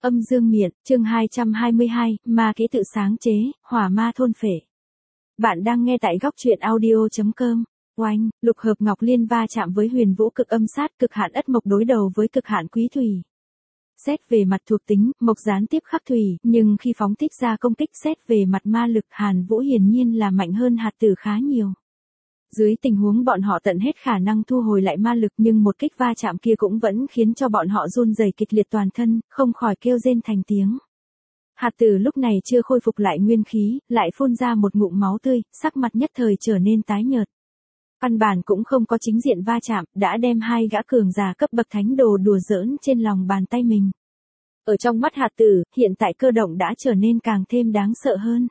Âm dương miện, chương 222, ma kỹ tự sáng chế, hỏa ma thôn phệ. Bạn đang nghe tại góc truyện audio.com. Oanh, lục hợp ngọc liên va chạm với huyền vũ cực âm sát, cực hạn ất mộc đối đầu với cực hạn quý thủy. Xét về mặt thuộc tính, mộc gián tiếp khắc thủy, nhưng khi phóng thích ra công kích xét về mặt ma lực, Hàn Vũ hiển nhiên là mạnh hơn hạt tử khá nhiều. Dưới tình huống bọn họ tận hết khả năng thu hồi lại ma lực, nhưng một kích va chạm kia cũng vẫn khiến cho bọn họ run rẩy kịch liệt toàn thân, không khỏi kêu rên thành tiếng. Hạt tử lúc này chưa khôi phục lại nguyên khí, lại phun ra một ngụm máu tươi, sắc mặt nhất thời trở nên tái nhợt. Căn bản cũng không có chính diện va chạm, đã đem hai gã cường giả cấp bậc thánh đồ đùa giỡn trên lòng bàn tay mình. Ở trong mắt hạt tử, hiện tại Cơ Động đã trở nên càng thêm đáng sợ hơn.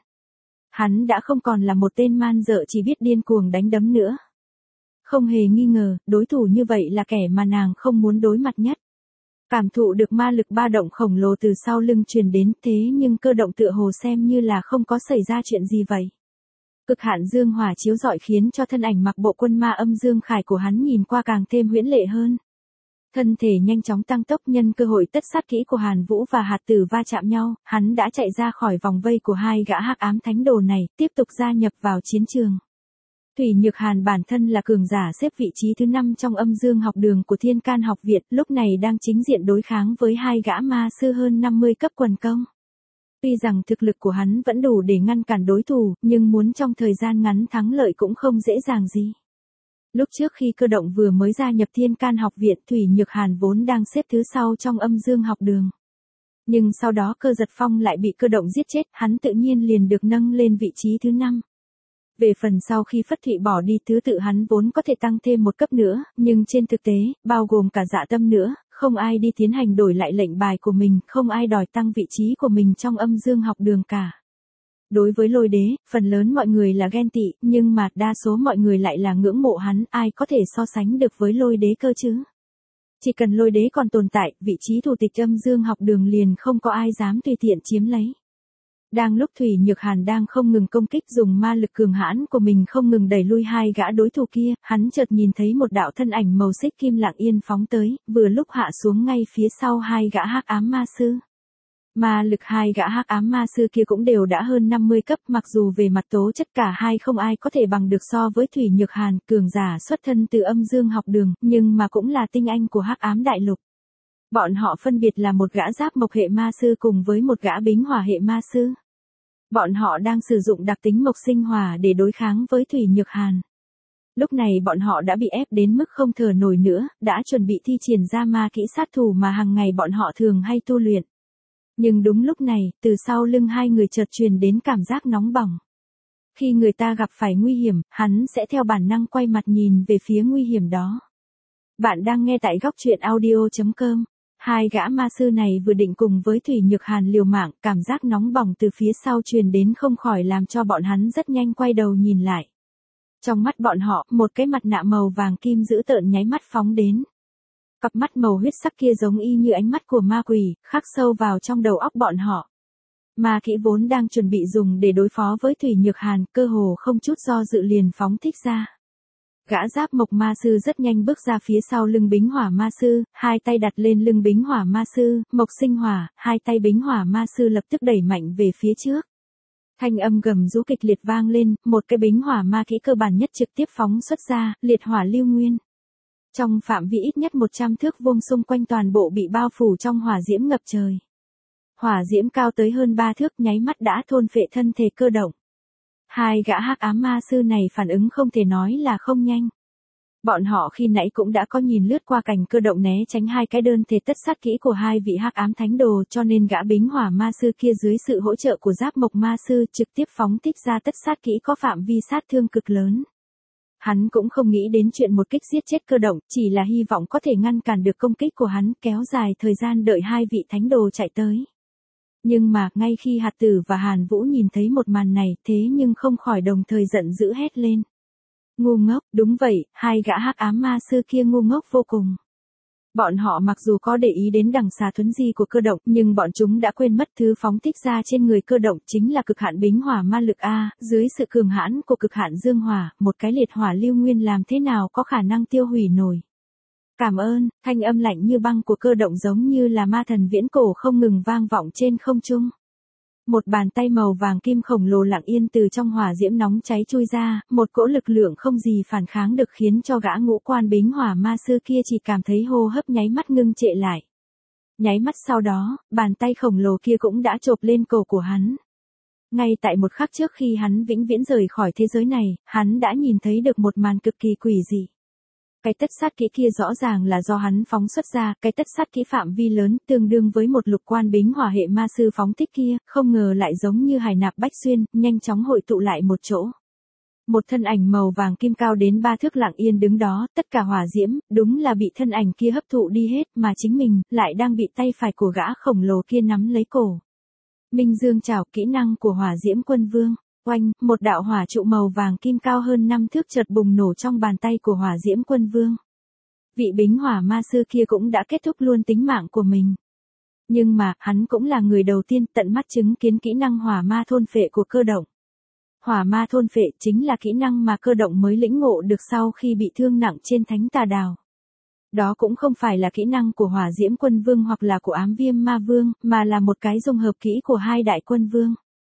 Hắn đã không còn là một tên man dợ chỉ biết điên cuồng đánh đấm nữa. Không hề nghi ngờ, đối thủ như vậy là kẻ mà nàng không muốn đối mặt nhất. Cảm thụ được ma lực ba động khổng lồ từ sau lưng truyền đến, thế nhưng Cơ Động tựa hồ xem như là không có xảy ra chuyện gì vậy. Cực hạn dương hỏa chiếu rọi khiến cho thân ảnh mặc bộ quân ma âm dương khải của hắn nhìn qua càng thêm huyễn lệ hơn. Thân thể nhanh chóng tăng tốc, nhân cơ hội tất sát kỹ của Hàn Vũ và hạt tử va chạm nhau, hắn đã chạy ra khỏi vòng vây của hai gã hắc ám thánh đồ này, tiếp tục gia nhập vào chiến trường. Thủy Nhược Hàn bản thân là cường giả xếp vị trí thứ 5 trong âm dương học đường của Thiên Can học viện, lúc này đang chính diện đối kháng với hai gã ma sư hơn 50 cấp quần công. Tuy rằng thực lực của hắn vẫn đủ để ngăn cản đối thủ, nhưng muốn trong thời gian ngắn thắng lợi cũng không dễ dàng gì. Lúc trước khi Cơ Động vừa mới gia nhập Thiên Can học viện, Thủy Nhược Hàn vốn đang xếp thứ sau trong âm dương học đường. Nhưng sau đó Cơ Giật Phong lại bị Cơ Động giết chết, hắn tự nhiên liền được nâng lên vị trí thứ 5. Về phần sau khi Phất Thụy bỏ đi, thứ tự hắn vốn có thể tăng thêm một cấp nữa, nhưng trên thực tế, bao gồm cả Dạ Tâm nữa, không ai đi tiến hành đổi lại lệnh bài của mình, không ai đòi tăng vị trí của mình trong âm dương học đường cả. Đối với Lôi Đế, phần lớn mọi người là ghen tị, nhưng mà đa số mọi người lại là ngưỡng mộ hắn, ai có thể so sánh được với Lôi Đế cơ chứ? Chỉ cần Lôi Đế còn tồn tại, vị trí thủ tịch âm dương học đường liền không có ai dám tùy tiện chiếm lấy. Đang lúc Thủy Nhược Hàn đang không ngừng công kích, dùng ma lực cường hãn của mình không ngừng đẩy lui hai gã đối thủ kia, hắn chợt nhìn thấy một đạo thân ảnh màu xích kim lặng yên phóng tới, vừa lúc hạ xuống ngay phía sau hai gã hắc ám ma sư. Ma lực hai gã hắc ám ma sư kia cũng đều đã hơn 50 cấp, mặc dù về mặt tố chất cả hai không ai có thể bằng được so với Thủy Nhược Hàn, cường giả xuất thân từ âm dương học đường, nhưng mà cũng là tinh anh của hắc ám đại lục. Bọn họ phân biệt là một gã giáp mộc hệ ma sư cùng với một gã bính hỏa hệ ma sư. Bọn họ đang sử dụng đặc tính mộc sinh hỏa để đối kháng với Thủy Nhược Hàn. Lúc này bọn họ đã bị ép đến mức không thở nổi nữa, đã chuẩn bị thi triển ra ma kỹ sát thủ mà hàng ngày bọn họ thường hay tu luyện. Nhưng đúng lúc này, từ sau lưng hai người chợt truyền đến cảm giác nóng bỏng. Khi người ta gặp phải nguy hiểm, hắn sẽ theo bản năng quay mặt nhìn về phía nguy hiểm đó. Bạn đang nghe tại góc truyện audio.com. Hai gã ma sư này vừa định cùng với Thủy Nhược Hàn liều mạng, cảm giác nóng bỏng từ phía sau truyền đến không khỏi làm cho bọn hắn rất nhanh quay đầu nhìn lại. Trong mắt bọn họ, một cái mặt nạ màu vàng kim dữ tợn nháy mắt phóng đến. Cặp mắt màu huyết sắc kia giống y như ánh mắt của ma quỷ, khắc sâu vào trong đầu óc bọn họ. Ma kỹ vốn đang chuẩn bị dùng để đối phó với Thủy Nhược Hàn, cơ hồ không chút do dự liền phóng thích ra. Gã giáp mộc ma sư rất nhanh bước ra phía sau lưng bính hỏa ma sư, hai tay đặt lên lưng bính hỏa ma sư, mộc sinh hỏa, hai tay bính hỏa ma sư lập tức đẩy mạnh về phía trước. Thanh âm gầm rú kịch liệt vang lên, một cái bính hỏa ma kỹ cơ bản nhất trực tiếp phóng xuất ra, liệt hỏa lưu nguyên. Trong phạm vi ít nhất 100 thước vuông xung quanh toàn bộ bị bao phủ trong hỏa diễm ngập trời. Hỏa diễm cao tới hơn 3 thước nháy mắt đã thôn phệ thân thể Cơ Động. Hai gã hắc ám ma sư này phản ứng không thể nói là không nhanh. Bọn họ khi nãy cũng đã có nhìn lướt qua cảnh Cơ Động né tránh hai cái đơn thể tất sát kỹ của hai vị hắc ám thánh đồ, cho nên gã bính hỏa ma sư kia dưới sự hỗ trợ của giáp mộc ma sư trực tiếp phóng thích ra tất sát kỹ có phạm vi sát thương cực lớn. Hắn cũng không nghĩ đến chuyện một kích giết chết Cơ Động, chỉ là hy vọng có thể ngăn cản được công kích của hắn, kéo dài thời gian đợi hai vị thánh đồ chạy tới. Nhưng mà, ngay khi hạt tử và Hàn Vũ nhìn thấy một màn này, thế nhưng không khỏi đồng thời giận dữ hét lên. Ngu ngốc, đúng vậy, hai gã hắc ám ma sư kia ngu ngốc vô cùng. Bọn họ mặc dù có để ý đến đằng xà thuấn di của Cơ Động, nhưng bọn chúng đã quên mất thứ phóng thích ra trên người Cơ Động chính là cực hạn bính hỏa ma lực A, dưới sự cường hãn của cực hạn dương hỏa, một cái liệt hỏa lưu nguyên làm thế nào có khả năng tiêu hủy nổi. Cảm ơn, thanh âm lạnh như băng của Cơ Động giống như là ma thần viễn cổ không ngừng vang vọng trên không trung. Một bàn tay màu vàng kim khổng lồ lặng yên từ trong hỏa diễm nóng cháy chui ra, một cỗ lực lượng không gì phản kháng được khiến cho gã ngũ quan bính hỏa ma sư kia chỉ cảm thấy hô hấp nháy mắt ngưng trệ lại. Nháy mắt sau đó, bàn tay khổng lồ kia cũng đã chộp lên cổ của hắn. Ngay tại một khắc trước khi hắn vĩnh viễn rời khỏi thế giới này, hắn đã nhìn thấy được một màn cực kỳ quỷ dị. Cái tất sát kỹ kia rõ ràng là do hắn phóng xuất ra, cái tất sát kỹ phạm vi lớn, tương đương với một lục quan bính hỏa hệ ma sư phóng thích kia, không ngờ lại giống như hải nạp bách xuyên, nhanh chóng hội tụ lại một chỗ. Một thân ảnh màu vàng kim cao đến 3 thước lặng yên đứng đó, tất cả hỏa diễm, đúng là bị thân ảnh kia hấp thụ đi hết, mà chính mình, lại đang bị tay phải của gã khổng lồ kia nắm lấy cổ. Minh Dương chảo, kỹ năng của hỏa diễm quân vương. Oanh, một đạo hỏa trụ màu vàng kim cao hơn 5 thước chợt bùng nổ trong bàn tay của hỏa diễm quân vương. Vị bính hỏa ma sư kia cũng đã kết thúc luôn tính mạng của mình. Nhưng mà, hắn cũng là người đầu tiên tận mắt chứng kiến kỹ năng hỏa ma thôn phệ của Cơ Động. Hỏa ma thôn phệ chính là kỹ năng mà Cơ Động mới lĩnh ngộ được sau khi bị thương nặng trên thánh tà đào. Đó cũng không phải là kỹ năng của hỏa diễm quân vương hoặc là của ám viêm ma vương, mà là một cái dung hợp kỹ của hai đại quân vương.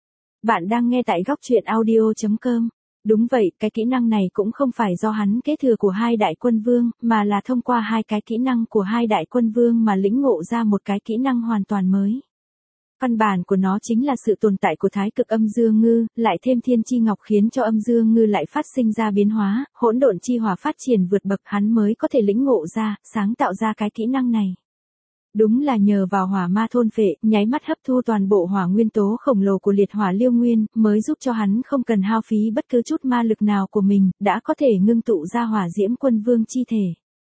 Bạn đang nghe tại góc truyện audio.com. Đúng vậy, cái kỹ năng này cũng không phải do hắn kế thừa của hai đại quân vương, mà là thông qua hai cái kỹ năng của hai đại quân vương mà lĩnh ngộ ra một cái kỹ năng hoàn toàn mới. Căn bản của nó chính là sự tồn tại của thái cực âm dương ngư, lại thêm thiên chi ngọc khiến cho âm dương ngư lại phát sinh ra biến hóa, hỗn độn chi hỏa phát triển vượt bậc hắn mới có thể lĩnh ngộ ra, sáng tạo ra cái kỹ năng này. Đúng là nhờ vào hỏa ma thôn phệ, nháy mắt hấp thu toàn bộ hỏa nguyên tố khổng lồ của liệt hỏa liêu nguyên, mới giúp cho hắn không cần hao phí bất cứ chút ma lực nào của mình, đã có thể ngưng tụ ra hỏa diễm quân vương chi thể.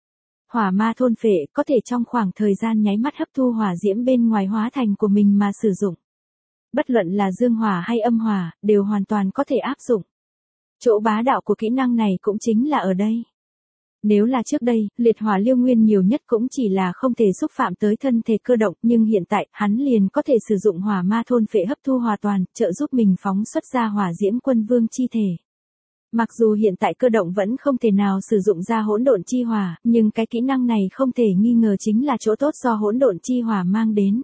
Hỏa ma thôn phệ có thể trong khoảng thời gian nháy mắt hấp thu hỏa diễm bên ngoài hóa thành của mình mà sử dụng. Bất luận là dương hỏa hay âm hỏa, đều hoàn toàn có thể áp dụng. Chỗ bá đạo của kỹ năng này cũng chính là ở đây. Nếu là trước đây, liệt hỏa liêu nguyên nhiều nhất cũng chỉ là không thể xúc phạm tới thân thể Cơ Động, nhưng hiện tại, hắn liền có thể sử dụng hỏa ma thôn phệ hấp thu hòa toàn, trợ giúp mình phóng xuất ra hỏa diễm quân vương chi thể. Mặc dù hiện tại Cơ Động vẫn không thể nào sử dụng ra hỗn độn chi hỏa, nhưng cái kỹ năng này không thể nghi ngờ chính là chỗ tốt do hỗn độn chi hỏa mang đến.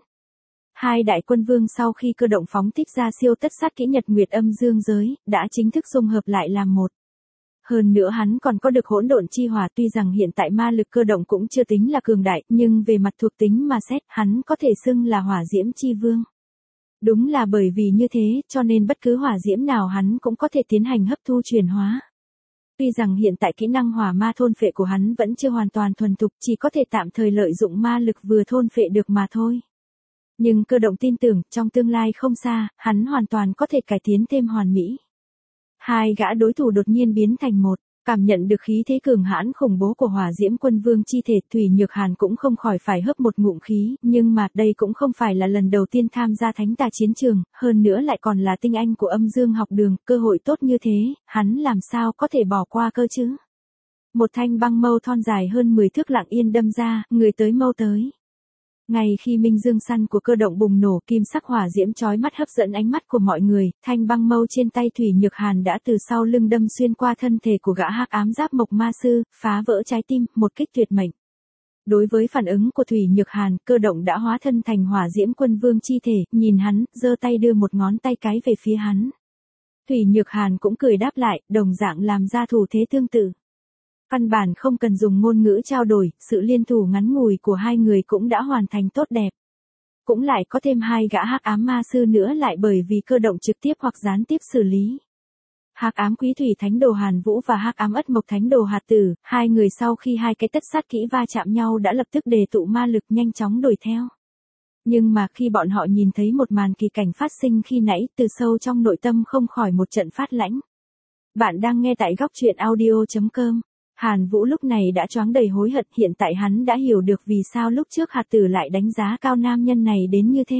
Hai đại quân vương sau khi Cơ Động phóng thích ra siêu tất sát kỹ nhật nguyệt âm dương giới, đã chính thức dung hợp lại làm một. Hơn nữa hắn còn có được hỗn độn chi hỏa, tuy rằng hiện tại ma lực Cơ Động cũng chưa tính là cường đại, nhưng về mặt thuộc tính mà xét, hắn có thể xưng là hỏa diễm chi vương. Đúng là bởi vì như thế, cho nên bất cứ hỏa diễm nào hắn cũng có thể tiến hành hấp thu chuyển hóa. Tuy rằng hiện tại kỹ năng hỏa ma thôn phệ của hắn vẫn chưa hoàn toàn thuần thục, chỉ có thể tạm thời lợi dụng ma lực vừa thôn phệ được mà thôi. Nhưng Cơ Động tin tưởng, trong tương lai không xa, hắn hoàn toàn có thể cải tiến thêm hoàn mỹ. Hai gã đối thủ đột nhiên biến thành một, cảm nhận được khí thế cường hãn khủng bố của hỏa diễm quân vương chi thể, Thủy Nhược Hàn cũng không khỏi phải hớp một ngụm khí, nhưng mà đây cũng không phải là lần đầu tiên tham gia thánh tà chiến trường, hơn nữa lại còn là tinh anh của âm dương học đường, cơ hội tốt như thế, hắn làm sao có thể bỏ qua cơ chứ. Một thanh băng mâu thon dài hơn 10 thước lặng yên đâm ra, người tới mâu tới. Ngay khi minh dương săn của Cơ Động bùng nổ, kim sắc hỏa diễm chói mắt hấp dẫn ánh mắt của mọi người, thanh băng mâu trên tay Thủy Nhược Hàn đã từ sau lưng đâm xuyên qua thân thể của gã hắc ám giáp mộc ma sư, phá vỡ trái tim, một kích tuyệt mệnh. Đối với phản ứng của Thủy Nhược Hàn, Cơ Động đã hóa thân thành hỏa diễm quân vương chi thể, nhìn hắn, giơ tay đưa một ngón tay cái về phía hắn. Thủy Nhược Hàn cũng cười đáp lại, đồng dạng làm ra thủ thế tương tự. Căn bản không cần dùng ngôn ngữ trao đổi, sự liên thủ ngắn ngủi của hai người cũng đã hoàn thành tốt đẹp. Cũng lại có thêm hai gã hắc ám ma sư nữa lại bởi vì Cơ Động trực tiếp hoặc gián tiếp xử lý. Hắc ám quý thủy thánh đồ Hàn Vũ và hắc ám ất mộc thánh đồ Hạt Tử, hai người sau khi hai cái tất sát kỹ va chạm nhau đã lập tức đề tụ ma lực nhanh chóng đuổi theo. Nhưng mà khi bọn họ nhìn thấy một màn kỳ cảnh phát sinh khi nãy, từ sâu trong nội tâm không khỏi một trận phát lãnh. Bạn đang nghe tại góc truyện audio.com. Hàn Vũ lúc này đã choáng đầy hối hận, hiện tại hắn đã hiểu được vì sao lúc trước Hạt Tử lại đánh giá cao nam nhân này đến như thế.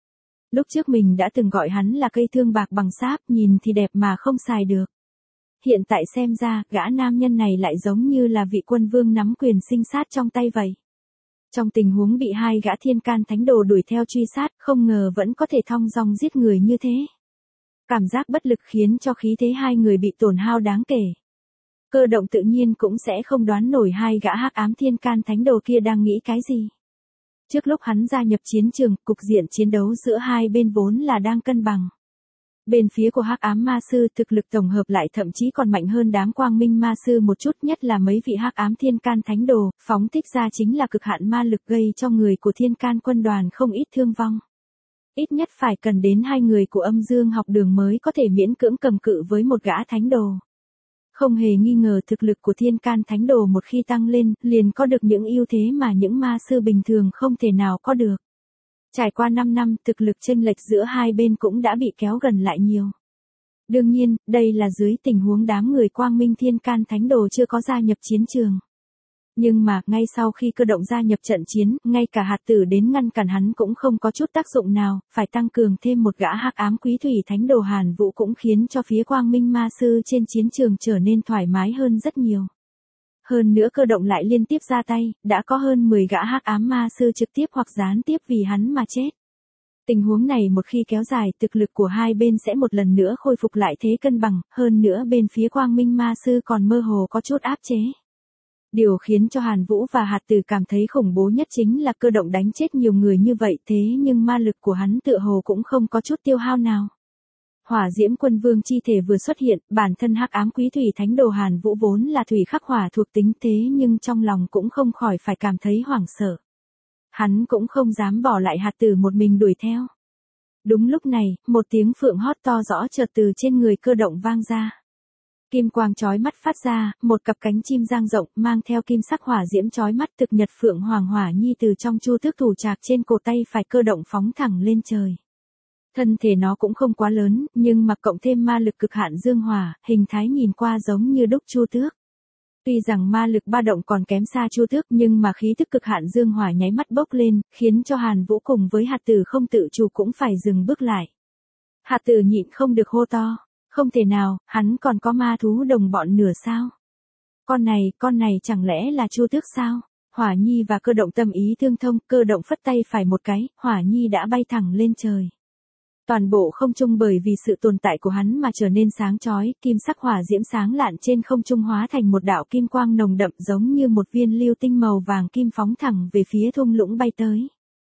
Lúc trước mình đã từng gọi hắn là cây thương bạc bằng sáp, nhìn thì đẹp mà không xài được. Hiện tại xem ra, gã nam nhân này lại giống như là vị quân vương nắm quyền sinh sát trong tay vậy. Trong tình huống bị hai gã thiên can thánh đồ đuổi theo truy sát, không ngờ vẫn có thể thong dong giết người như thế. Cảm giác bất lực khiến cho khí thế hai người bị tổn hao đáng kể. Cơ động tự nhiên cũng sẽ không đoán nổi hai gã hắc ám thiên can thánh đồ kia đang nghĩ cái gì. Trước lúc hắn gia nhập chiến trường, cục diện chiến đấu giữa hai bên vốn là đang cân bằng. Bên phía của hắc ám ma sư thực lực tổng hợp lại thậm chí còn mạnh hơn đám quang minh ma sư một chút, nhất là mấy vị hắc ám thiên can thánh đồ, phóng thích ra chính là cực hạn ma lực gây cho người của thiên can quân đoàn không ít thương vong. Ít nhất phải cần đến 2 người của âm dương học đường mới có thể miễn cưỡng cầm cự với một gã thánh đồ. Không hề nghi ngờ thực lực của thiên can thánh đồ một khi tăng lên, liền có được những ưu thế mà những ma sư bình thường không thể nào có được. Trải qua 5 năm, thực lực chênh lệch giữa hai bên cũng đã bị kéo gần lại nhiều. Đương nhiên, đây là dưới tình huống đám người quang minh thiên can thánh đồ chưa có gia nhập chiến trường. Nhưng mà, ngay sau khi cơ động gia nhập trận chiến, ngay cả hạt tử đến ngăn cản hắn cũng không có chút tác dụng nào, phải tăng cường thêm một gã hắc ám quý thủy thánh đồ Hàn Vũ cũng khiến cho phía quang minh ma sư trên chiến trường trở nên thoải mái hơn rất nhiều. Hơn nữa cơ động lại liên tiếp ra tay, đã có hơn 10 gã hắc ám ma sư trực tiếp hoặc gián tiếp vì hắn mà chết. Tình huống này một khi kéo dài, thực lực của hai bên sẽ một lần nữa khôi phục lại thế cân bằng, hơn nữa bên phía quang minh ma sư còn mơ hồ có chút áp chế. Điều khiến cho Hàn Vũ và Hạt Tử cảm thấy khủng bố nhất chính là cơ động đánh chết nhiều người như vậy, thế nhưng ma lực của hắn tựa hồ cũng không có chút tiêu hao nào. Hỏa Diễm Quân Vương chi thể vừa xuất hiện, bản thân hắc ám quý thủy thánh đồ Hàn Vũ vốn là thủy khắc hỏa thuộc tính, thế nhưng trong lòng cũng không khỏi phải cảm thấy hoảng sợ. Hắn cũng không dám bỏ lại Hạt Tử một mình đuổi theo. Đúng lúc này, một tiếng phượng hót to rõ chợt từ trên người cơ động vang ra. Kim quang chói mắt phát ra, một cặp cánh chim dang rộng mang theo kim sắc hỏa diễm chói mắt thực nhật phượng hoàng hỏa nhi từ trong chu tước thủ trạc trên cổ tay phải cơ động phóng thẳng lên trời. Thân thể nó cũng không quá lớn, nhưng mà cộng thêm ma lực cực hạn dương hỏa, hình thái nhìn qua giống như đúc chu tước. Tuy rằng ma lực ba động còn kém xa chu tước, nhưng mà khí tức cực hạn dương hỏa nháy mắt bốc lên, khiến cho Hàn Vũ cùng với Hạt Tử không tự chủ cũng phải dừng bước lại. Hạt Tử nhịn không được hô to. Không thể nào, hắn còn có ma thú đồng bọn nửa sao? Con này chẳng lẽ là chu tước sao? Hỏa Nhi và cơ động tâm ý tương thông, cơ động phất tay phải một cái, Hỏa Nhi đã bay thẳng lên trời. Toàn bộ không trung bởi vì sự tồn tại của hắn mà trở nên sáng chói, kim sắc hỏa diễm sáng lạn trên không trung hóa thành một đạo kim quang nồng đậm giống như một viên lưu tinh màu vàng kim phóng thẳng về phía thung lũng bay tới.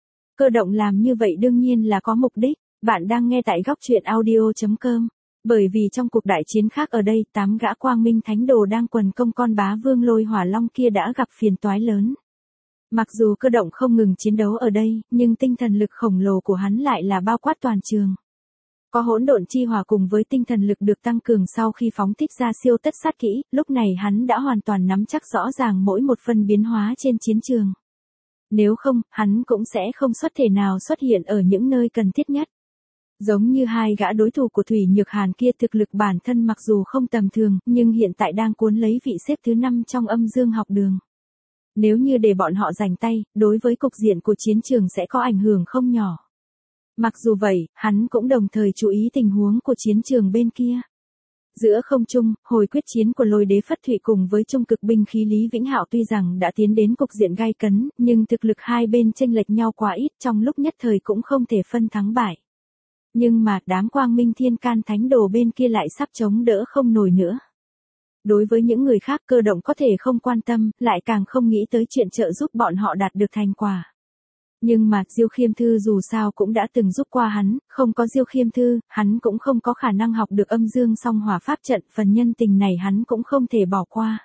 Cơ động làm như vậy đương nhiên là có mục đích, bạn đang nghe tại góc truyện audio.com. Bởi vì trong cuộc đại chiến khác ở đây, 8 gã quang minh thánh đồ đang quần công con bá vương lôi hỏa long kia đã gặp phiền toái lớn. Mặc dù cơ động không ngừng chiến đấu ở đây, nhưng tinh thần lực khổng lồ của hắn lại là bao quát toàn trường. Có hỗn độn chi hỏa cùng với tinh thần lực được tăng cường sau khi phóng thích ra siêu tất sát kỹ, lúc này hắn đã hoàn toàn nắm chắc rõ ràng mỗi một phần biến hóa trên chiến trường. Nếu không, hắn cũng sẽ không thể nào xuất hiện ở những nơi cần thiết nhất. Giống như hai gã đối thủ của Thủy Nhược Hàn kia, thực lực bản thân mặc dù không tầm thường, nhưng hiện tại đang cuốn lấy vị xếp thứ 5 trong âm dương học đường. Nếu như để bọn họ giành tay, đối với cục diện của chiến trường sẽ có ảnh hưởng không nhỏ. Mặc dù vậy, hắn cũng đồng thời chú ý tình huống của chiến trường bên kia. Giữa không trung, hồi quyết chiến của Lôi Đế Phất Thụy cùng với trung cực binh khí Lý Vĩnh Hạo tuy rằng đã tiến đến cục diện gay cấn, nhưng thực lực hai bên chênh lệch nhau quá ít, trong lúc nhất thời cũng không thể phân thắng bại. Nhưng mà đám quang minh thiên can thánh đồ bên kia lại sắp chống đỡ không nổi nữa. Đối với những người khác, cơ động có thể không quan tâm, lại càng không nghĩ tới chuyện trợ giúp bọn họ đạt được thành quả. Nhưng mà Diêu Khiêm Thư dù sao cũng đã từng giúp qua hắn, không có Diêu Khiêm Thư, hắn cũng không có khả năng học được âm dương song hỏa pháp trận, phần nhân tình này hắn cũng không thể bỏ qua.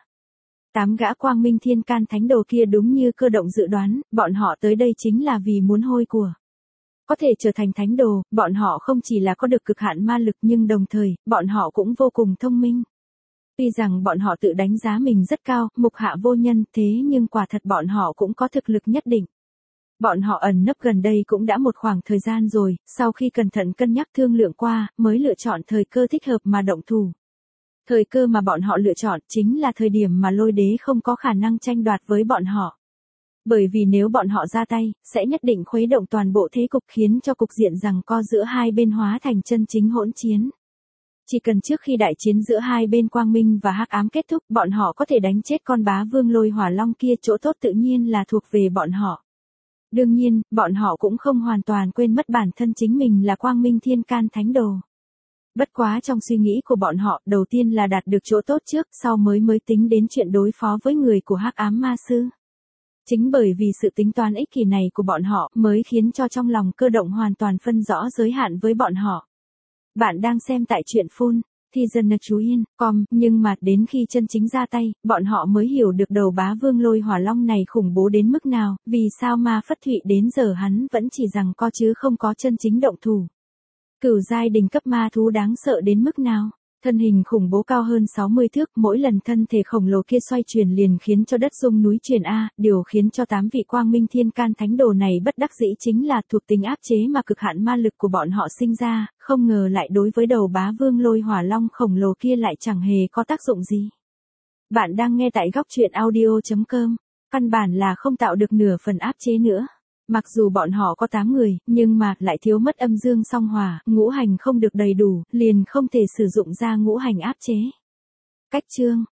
8 gã quang minh thiên can thánh đồ kia đúng như cơ động dự đoán, bọn họ tới đây chính là vì muốn hôi của. Có thể trở thành thánh đồ, bọn họ không chỉ là có được cực hạn ma lực nhưng đồng thời, bọn họ cũng vô cùng thông minh. Tuy rằng bọn họ tự đánh giá mình rất cao, mục hạ vô nhân, thế nhưng quả thật bọn họ cũng có thực lực nhất định. Bọn họ ẩn nấp gần đây cũng đã một khoảng thời gian rồi, sau khi cẩn thận cân nhắc thương lượng qua, mới lựa chọn thời cơ thích hợp mà động thủ. Thời cơ mà bọn họ lựa chọn chính là thời điểm mà Lôi Đế không có khả năng tranh đoạt với bọn họ. Bởi vì nếu bọn họ ra tay, sẽ nhất định khuấy động toàn bộ thế cục, khiến cho cục diện giằng co giữa hai bên hóa thành chân chính hỗn chiến. Chỉ cần trước khi đại chiến giữa hai bên quang minh và hắc ám kết thúc, bọn họ có thể đánh chết con bá vương lôi hỏa long kia, chỗ tốt tự nhiên là thuộc về bọn họ. Đương nhiên, bọn họ cũng không hoàn toàn quên mất bản thân chính mình là quang minh thiên can thánh đồ. Bất quá trong suy nghĩ của bọn họ, đầu tiên là đạt được chỗ tốt trước, sau mới tính đến chuyện đối phó với người của Hắc Ám Ma Sư. Chính bởi vì sự tính toán ích kỷ này của bọn họ mới khiến cho trong lòng Cơ Động hoàn toàn phân rõ giới hạn với bọn họ. Bạn đang xem tại truyện Full thì dần chú yên, nhưng mà đến khi chân chính ra tay, bọn họ mới hiểu được đầu bá vương lôi hỏa long này khủng bố đến mức nào, vì sao Ma Phất Thụy đến giờ hắn vẫn chỉ rằng co chứ không có chân chính động thủ. Cửu giai đỉnh cấp ma thú đáng sợ đến mức nào? Thân hình khủng bố cao hơn 60 thước, mỗi lần thân thể khổng lồ kia xoay chuyển liền khiến cho đất rung núi chuyển điều khiến cho 8 vị quang minh thiên can thánh đồ này bất đắc dĩ chính là thuộc tính áp chế mà cực hạn ma lực của bọn họ sinh ra, không ngờ lại đối với đầu bá vương lôi hỏa long khổng lồ kia lại chẳng hề có tác dụng gì. Bạn đang nghe tại góc truyện audio.com, căn bản là không tạo được nửa phần áp chế nữa. Mặc dù bọn họ có 8 người, nhưng mà lại thiếu mất âm dương song hỏa, ngũ hành không được đầy đủ, liền không thể sử dụng ra ngũ hành áp chế. Cách chương